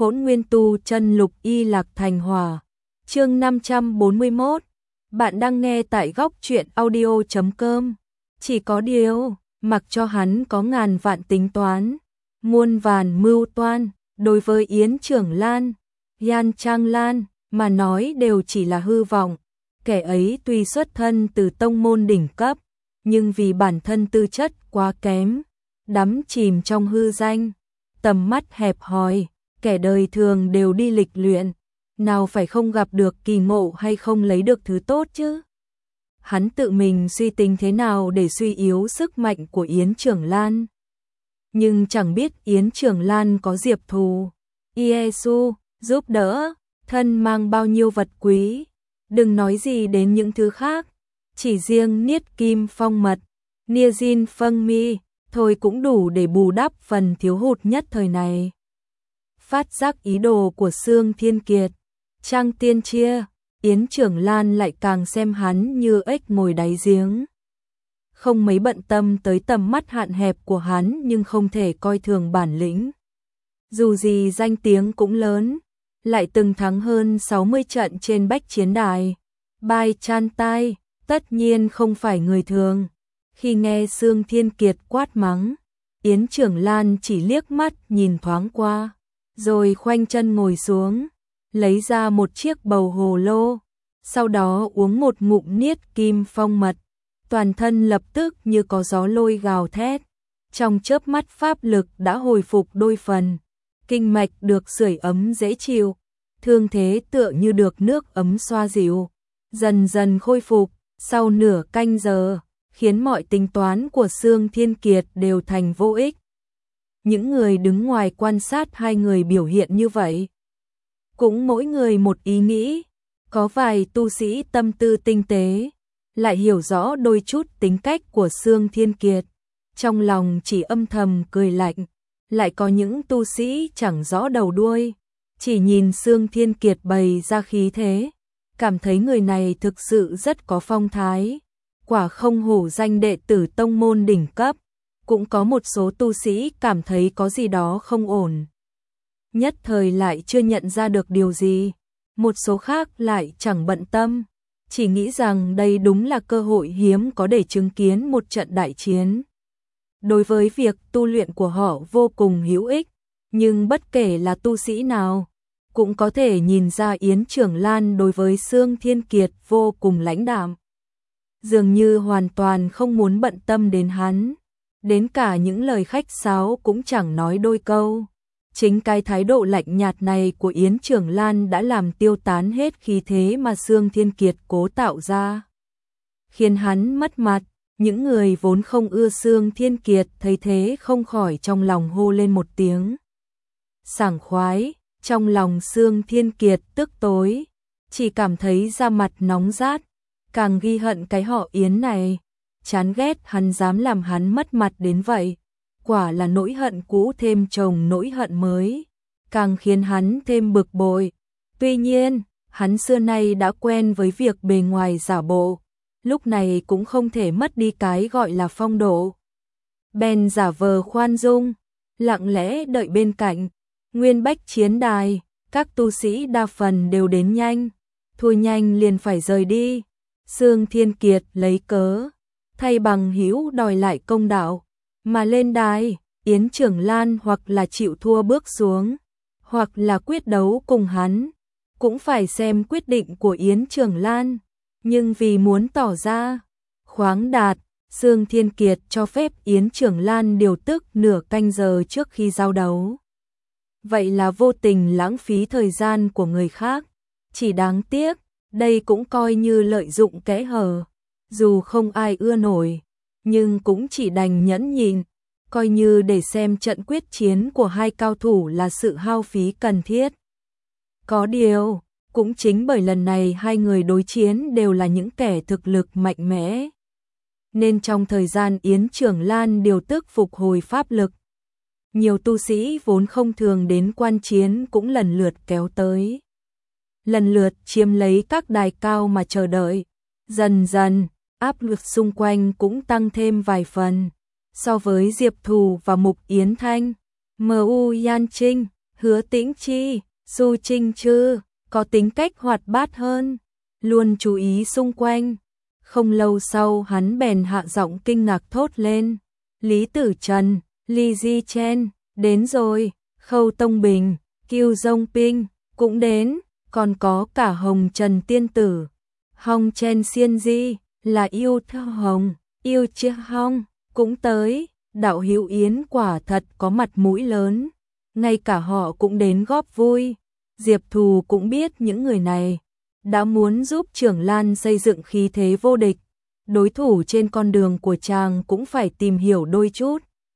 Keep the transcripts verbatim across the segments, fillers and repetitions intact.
Hỗn Nguyên Tu Chân Lục Y Lạc Thành Hỏa. Chương năm trăm bốn mươi mốt. Bạn đang nghe tại góc truyện audio chấm com. Chỉ có điều, mặc cho hắn có ngàn vạn tính toán, muôn vàn mưu toan, đối với Yến Trưởng Lan, Yan Trang Lan mà nói đều chỉ là hư vọng. Kẻ ấy tuy xuất thân từ tông môn đỉnh cấp, nhưng vì bản thân tư chất quá kém, đắm chìm trong hư danh, tầm mắt hẹp hòi, kẻ đời thường đều đi lịch luyện, nào phải không gặp được kỳ ngộ hay không lấy được thứ tốt chứ. Hắn tự mình suy tính thế nào để suy yếu sức mạnh của Yến Trưởng Lan. Nhưng chẳng biết Yến Trưởng Lan có Diệp Thù, Iesu giúp đỡ, thân mang bao nhiêu vật quý, đừng nói gì đến những thứ khác, chỉ riêng Niết Kim Phong Mật, Nia Jin Phân Mi thôi cũng đủ để bù đắp phần thiếu hụt nhất thời này. Phát giác ý đồ của Sương Thiên Kiệt, Trang Tiên Chia, Yến Trưởng Lan lại càng xem hắn như ếch ngồi đáy giếng. Không mấy bận tâm tới tầm mắt hạn hẹp của hắn, nhưng không thể coi thường bản lĩnh. Dù gì danh tiếng cũng lớn, lại từng thắng hơn sáu mươi trận trên bách chiến đài. Bai Chan Tai, tất nhiên không phải người thường. Khi nghe Sương Thiên Kiệt quát mắng, Yến Trưởng Lan chỉ liếc mắt nhìn thoáng qua, rồi khoanh chân ngồi xuống, lấy ra một chiếc bầu hồ lô, sau đó uống một ngụm Niết Kim Phong Mật, toàn thân lập tức như có gió lôi gào thét, trong chớp mắt pháp lực đã hồi phục đôi phần, kinh mạch được sưởi ấm dễ chịu, thương thế tựa như được nước ấm xoa dịu, dần dần khôi phục. Sau nửa canh giờ, khiến mọi tính toán của Sương Thiên Kiệt đều thành vô ích. Những người đứng ngoài quan sát hai người biểu hiện như vậy, cũng mỗi người một ý nghĩ. Có vài tu sĩ tâm tư tinh tế, lại hiểu rõ đôi chút tính cách của Sương Thiên Kiệt, trong lòng chỉ âm thầm cười lạnh. Lại có những tu sĩ chẳng rõ đầu đuôi, chỉ nhìn Sương Thiên Kiệt bày ra khí thế, cảm thấy người này thực sự rất có phong thái, quả không hổ danh đệ tử tông môn đỉnh cấp. Cũng có một số tu sĩ cảm thấy có gì đó không ổn, nhất thời lại chưa nhận ra được điều gì. Một số khác lại chẳng bận tâm, chỉ nghĩ rằng đây đúng là cơ hội hiếm có để chứng kiến một trận đại chiến. Đối với việc tu luyện của họ vô cùng hữu ích, nhưng bất kể là tu sĩ nào, cũng có thể nhìn ra Yến Trưởng Lan đối với Sương Thiên Kiệt vô cùng lãnh đạm, dường như hoàn toàn không muốn bận tâm đến hắn, đến cả những lời khách sáo cũng chẳng nói đôi câu. Chính cái thái độ lạnh nhạt này của Yến Trưởng Lan đã làm tiêu tán hết khí thế mà Sương Thiên Kiệt cố tạo ra, khiến hắn mất mặt. Những người vốn không ưa Sương Thiên Kiệt thấy thế không khỏi trong lòng hô lên một tiếng sảng khoái. Trong lòng Sương Thiên Kiệt tức tối, chỉ cảm thấy da mặt nóng rát, càng ghi hận cái họ Yến này, chán ghét hắn dám làm hắn mất mặt đến vậy. Quả là nỗi hận cũ thêm chồng nỗi hận mới, càng khiến hắn thêm bực bội. Tuy nhiên, hắn xưa nay đã quen với việc bề ngoài giả bộ, lúc này cũng không thể mất đi cái gọi là phong độ. Bèn giả vờ khoan dung, lặng lẽ đợi bên cạnh. Nguyên bách chiến đài, các tu sĩ đa phần đều đến nhanh, thua nhanh liền phải rời đi. Sương Thiên Kiệt lấy cớ thay bằng hữu đòi lại công đạo mà lên đài. Yến Trưởng Lan hoặc là chịu thua bước xuống, hoặc là quyết đấu cùng hắn, cũng phải xem quyết định của Yến Trưởng Lan. Nhưng vì muốn tỏ ra khoáng đạt, Sương Thiên Kiệt cho phép Yến Trưởng Lan điều tức nửa canh giờ trước khi giao đấu. Vậy là vô tình lãng phí thời gian của người khác. Chỉ đáng tiếc, đây cũng coi như lợi dụng kẽ hở. Dù không ai ưa nổi, nhưng cũng chỉ đành nhẫn nhịn, coi như để xem trận quyết chiến của hai cao thủ là sự hao phí cần thiết. Có điều, cũng chính bởi lần này hai người đối chiến đều là những kẻ thực lực mạnh mẽ, nên trong thời gian Yến Trưởng Lan điều tức phục hồi pháp lực, nhiều tu sĩ vốn không thường đến quan chiến cũng lần lượt kéo tới, lần lượt chiếm lấy các đài cao mà chờ đợi. Dần dần, áp lực xung quanh cũng tăng thêm vài phần. So với Diệp Thù và Mục Yến Thanh, em u Yan Trinh, Hứa Tĩnh Chi, Du Trinh Trư, có tính cách hoạt bát hơn, luôn chú ý xung quanh. Không lâu sau hắn bèn hạ giọng kinh ngạc thốt lên. Lý Tử Trần, Lý Di Chen, đến rồi, Khâu Tông Bình, Kiêu Dông Ping, cũng đến, còn có cả Hồng Trần Tiên Tử. Hồng Chen Xiên Di, là Yêu Thơ Hồng, Yêu Chia Hong, cũng tới, đạo hữu Yến quả thật có mặt mũi lớn. Ngay cả họ cũng đến góp vui. Diệp Thù cũng biết những người này đã muốn giúp Trưởng Lan xây dựng khí thế vô địch. Đối thủ trên con đường của chàng cũng phải tìm hiểu đôi chút.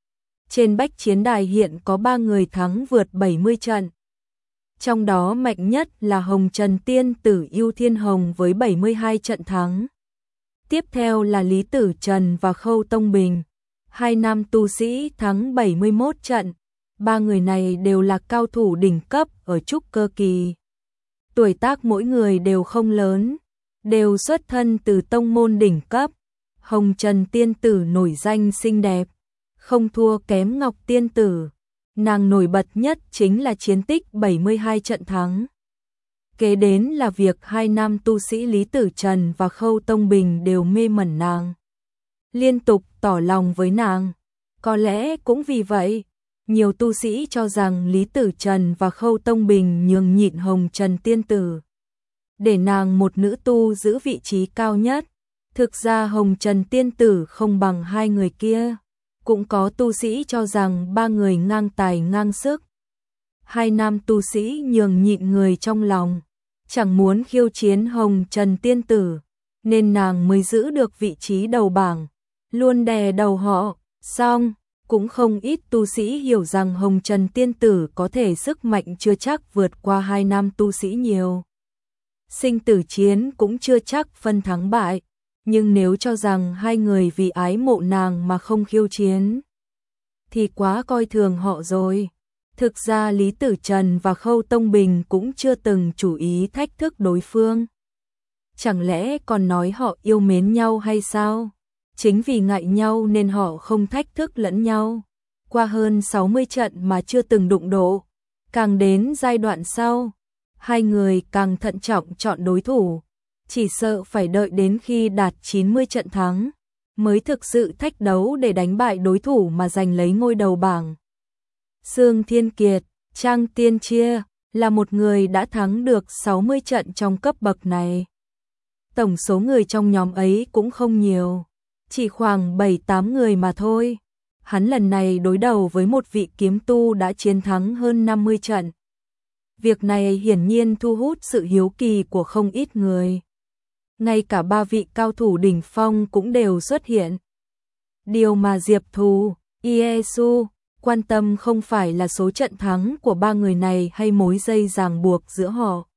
Trên bách chiến đài hiện có ba người thắng vượt bảy mươi trận. Trong đó mạnh nhất là Hồng Trần Tiên Tử Yêu Thiên Hồng với bảy mươi hai trận thắng. Tiếp theo là Lý Tử Trần và Khâu Tông Bình, hai nam tu sĩ thắng bảy mươi mốt trận. Ba người này đều là cao thủ đỉnh cấp ở trúc cơ kỳ. Tuổi tác mỗi người đều không lớn, đều xuất thân từ tông môn đỉnh cấp. Hồng Trần Tiên Tử nổi danh xinh đẹp, không thua kém Ngọc Tiên Tử. Nàng nổi bật nhất chính là chiến tích bảy mươi hai trận thắng. Kế đến là việc hai nam tu sĩ Lý Tử Trần và Khâu Tông Bình đều mê mẩn nàng, liên tục tỏ lòng với nàng. Có lẽ cũng vì vậy, nhiều tu sĩ cho rằng Lý Tử Trần và Khâu Tông Bình nhường nhịn Hồng Trần Tiên Tử, để nàng một nữ tu giữ vị trí cao nhất. Thực ra Hồng Trần Tiên Tử không bằng hai người kia. Cũng có tu sĩ cho rằng ba người ngang tài ngang sức. Hai nam tu sĩ nhường nhịn người trong lòng, chẳng muốn khiêu chiến Hồng Trần Tiên Tử, nên nàng mới giữ được vị trí đầu bảng, luôn đè đầu họ. Song cũng không ít tu sĩ hiểu rằng Hồng Trần Tiên Tử có thể sức mạnh chưa chắc vượt qua hai nam tu sĩ nhiều. Sinh tử chiến cũng chưa chắc phân thắng bại, nhưng nếu cho rằng hai người vì ái mộ nàng mà không khiêu chiến, thì quá coi thường họ rồi. Thực ra Lý Tử Trần và Khâu Tông Bình cũng chưa từng chủ ý thách thức đối phương. Chẳng lẽ còn nói họ yêu mến nhau hay sao? Chính vì ngại nhau nên họ không thách thức lẫn nhau. Qua hơn sáu mươi trận mà chưa từng đụng độ, càng đến giai đoạn sau, hai người càng thận trọng chọn đối thủ, chỉ sợ phải đợi đến khi đạt chín mươi trận thắng mới thực sự thách đấu để đánh bại đối thủ mà giành lấy ngôi đầu bảng. Sương Thiên Kiệt, Trang Tiên Chia là một người đã thắng được sáu mươi trận trong cấp bậc này. Tổng số người trong nhóm ấy cũng không nhiều, chỉ khoảng bảy tám người mà thôi. Hắn lần này đối đầu với một vị kiếm tu đã chiến thắng hơn năm mươi trận. Việc này hiển nhiên thu hút sự hiếu kỳ của không ít người. Ngay cả ba vị cao thủ đỉnh phong cũng đều xuất hiện. Điều mà Diệp Thù, Iesu quan tâm không phải là số trận thắng của ba người này hay mối dây ràng buộc giữa họ.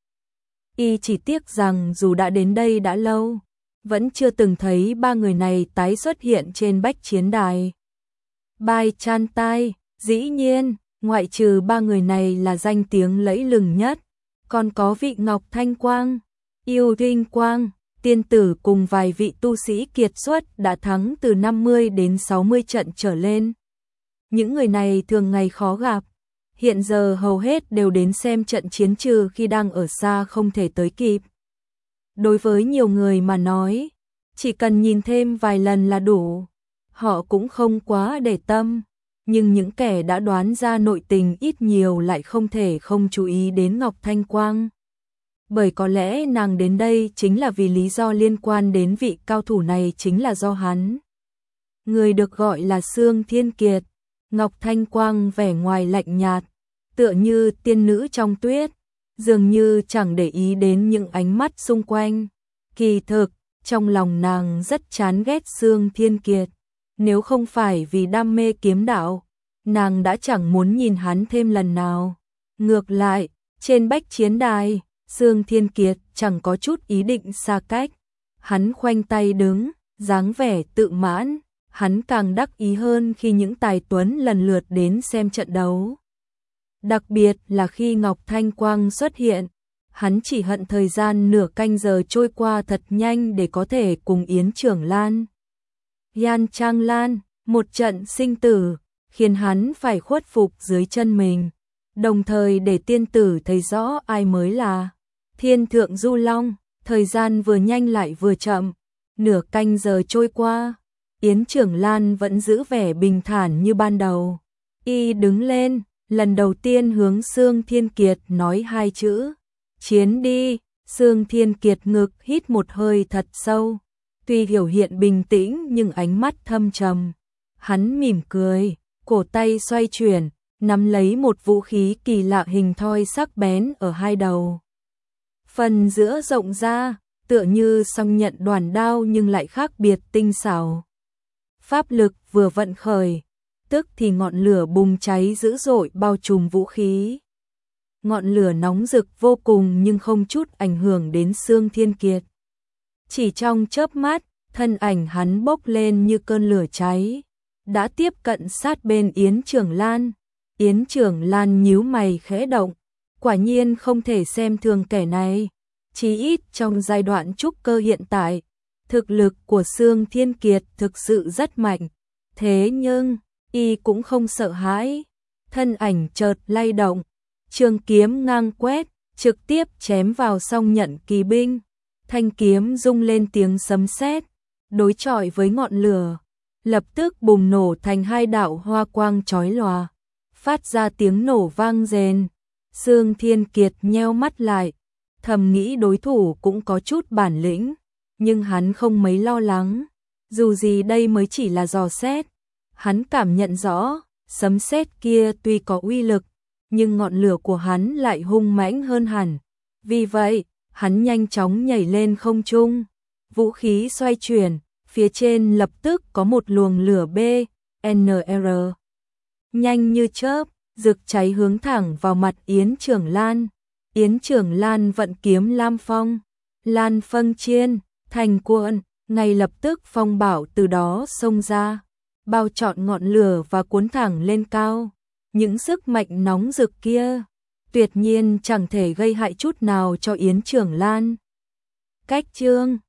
Y chỉ tiếc rằng dù đã đến đây đã lâu, vẫn chưa từng thấy ba người này tái xuất hiện trên bách chiến đài. Bai Chan Tai, dĩ nhiên, ngoại trừ ba người này là danh tiếng lẫy lừng nhất, còn có vị Ngọc Thanh Quang, Yêu Thinh Quang, Tiên Tử cùng vài vị tu sĩ kiệt xuất đã thắng từ năm mươi đến sáu mươi trận trở lên. Những người này thường ngày khó gặp, hiện giờ hầu hết đều đến xem trận chiến trừ khi đang ở xa không thể tới kịp. Đối với nhiều người mà nói, chỉ cần nhìn thêm vài lần là đủ, họ cũng không quá để tâm, nhưng những kẻ đã đoán ra nội tình ít nhiều lại không thể không chú ý đến Ngọc Thanh Quang. Bởi có lẽ nàng đến đây chính là vì lý do liên quan đến vị cao thủ này chính là do hắn. Người được gọi là Sương Thiên Kiệt, Ngọc Thanh Quang vẻ ngoài lạnh nhạt, tựa như tiên nữ trong tuyết, dường như chẳng để ý đến những ánh mắt xung quanh. Kỳ thực, trong lòng nàng rất chán ghét Sương Thiên Kiệt. Nếu không phải vì đam mê kiếm đạo, nàng đã chẳng muốn nhìn hắn thêm lần nào. Ngược lại, trên bách chiến đài, Sương Thiên Kiệt chẳng có chút ý định xa cách. Hắn khoanh tay đứng, dáng vẻ tự mãn. Hắn càng đắc ý hơn khi những tài tuấn lần lượt đến xem trận đấu. Đặc biệt là khi Ngọc Thanh Quang xuất hiện, hắn chỉ hận thời gian nửa canh giờ trôi qua thật nhanh để có thể cùng Yến Trưởng Lan, Yan Trang Lan, một trận sinh tử, khiến hắn phải khuất phục dưới chân mình. đồng thời để tiên tử thấy rõ ai mới là Thiên Thượng Du Long. Thời gian vừa nhanh lại vừa chậm, nửa canh giờ trôi qua, Yến Trưởng Lan vẫn giữ vẻ bình thản như ban đầu. Y đứng lên, lần đầu tiên hướng Sương Thiên Kiệt nói hai chữ, chiến đi. Sương Thiên Kiệt ngực hít một hơi thật sâu, tuy biểu hiện bình tĩnh nhưng ánh mắt thâm trầm. Hắn mỉm cười, cổ tay xoay chuyển, nắm lấy một vũ khí kỳ lạ hình thoi sắc bén ở hai đầu. Phần giữa rộng ra, tựa như song nhận đoàn đao nhưng lại khác biệt tinh xảo. Pháp lực vừa vận khởi, tức thì ngọn lửa bùng cháy dữ dội bao trùm vũ khí. Ngọn lửa nóng rực vô cùng nhưng không chút ảnh hưởng đến Sương Thiên Kiệt. Chỉ trong chớp mắt, thân ảnh hắn bốc lên như cơn lửa cháy, đã tiếp cận sát bên Yến Trưởng Lan. Yến Trưởng Lan nhíu mày khẽ động, quả nhiên không thể xem thường kẻ này, chí ít trong giai đoạn trúc cơ hiện tại, thực lực của Sương Thiên Kiệt thực sự rất mạnh. Thế nhưng, y cũng không sợ hãi, thân ảnh chợt lay động, trường kiếm ngang quét, trực tiếp chém vào song nhận kỳ binh. Thanh kiếm rung lên tiếng sấm sét, đối chọi với ngọn lửa, lập tức bùng nổ thành hai đạo hoa quang chói lòa, phát ra tiếng nổ vang rền. Sương Thiên Kiệt nheo mắt lại, thầm nghĩ đối thủ cũng có chút bản lĩnh, nhưng hắn không mấy lo lắng, dù gì đây mới chỉ là dò xét. Hắn cảm nhận rõ, sấm sét kia tuy có uy lực, nhưng ngọn lửa của hắn lại hung mãnh hơn hẳn. Vì vậy, hắn nhanh chóng nhảy lên không trung, vũ khí xoay chuyển, phía trên lập tức có một luồng lửa B N R nhanh như chớp, rực cháy hướng thẳng vào mặt Yến Trưởng Lan. Yến Trưởng Lan vận kiếm Lam Phong, Lan Phân Chiên, thành cuộn, ngay lập tức phong bảo từ đó xông ra, bao trọn ngọn lửa và cuốn thẳng lên cao. Những sức mạnh nóng rực kia, tuyệt nhiên chẳng thể gây hại chút nào cho Yến Trưởng Lan. Cách chương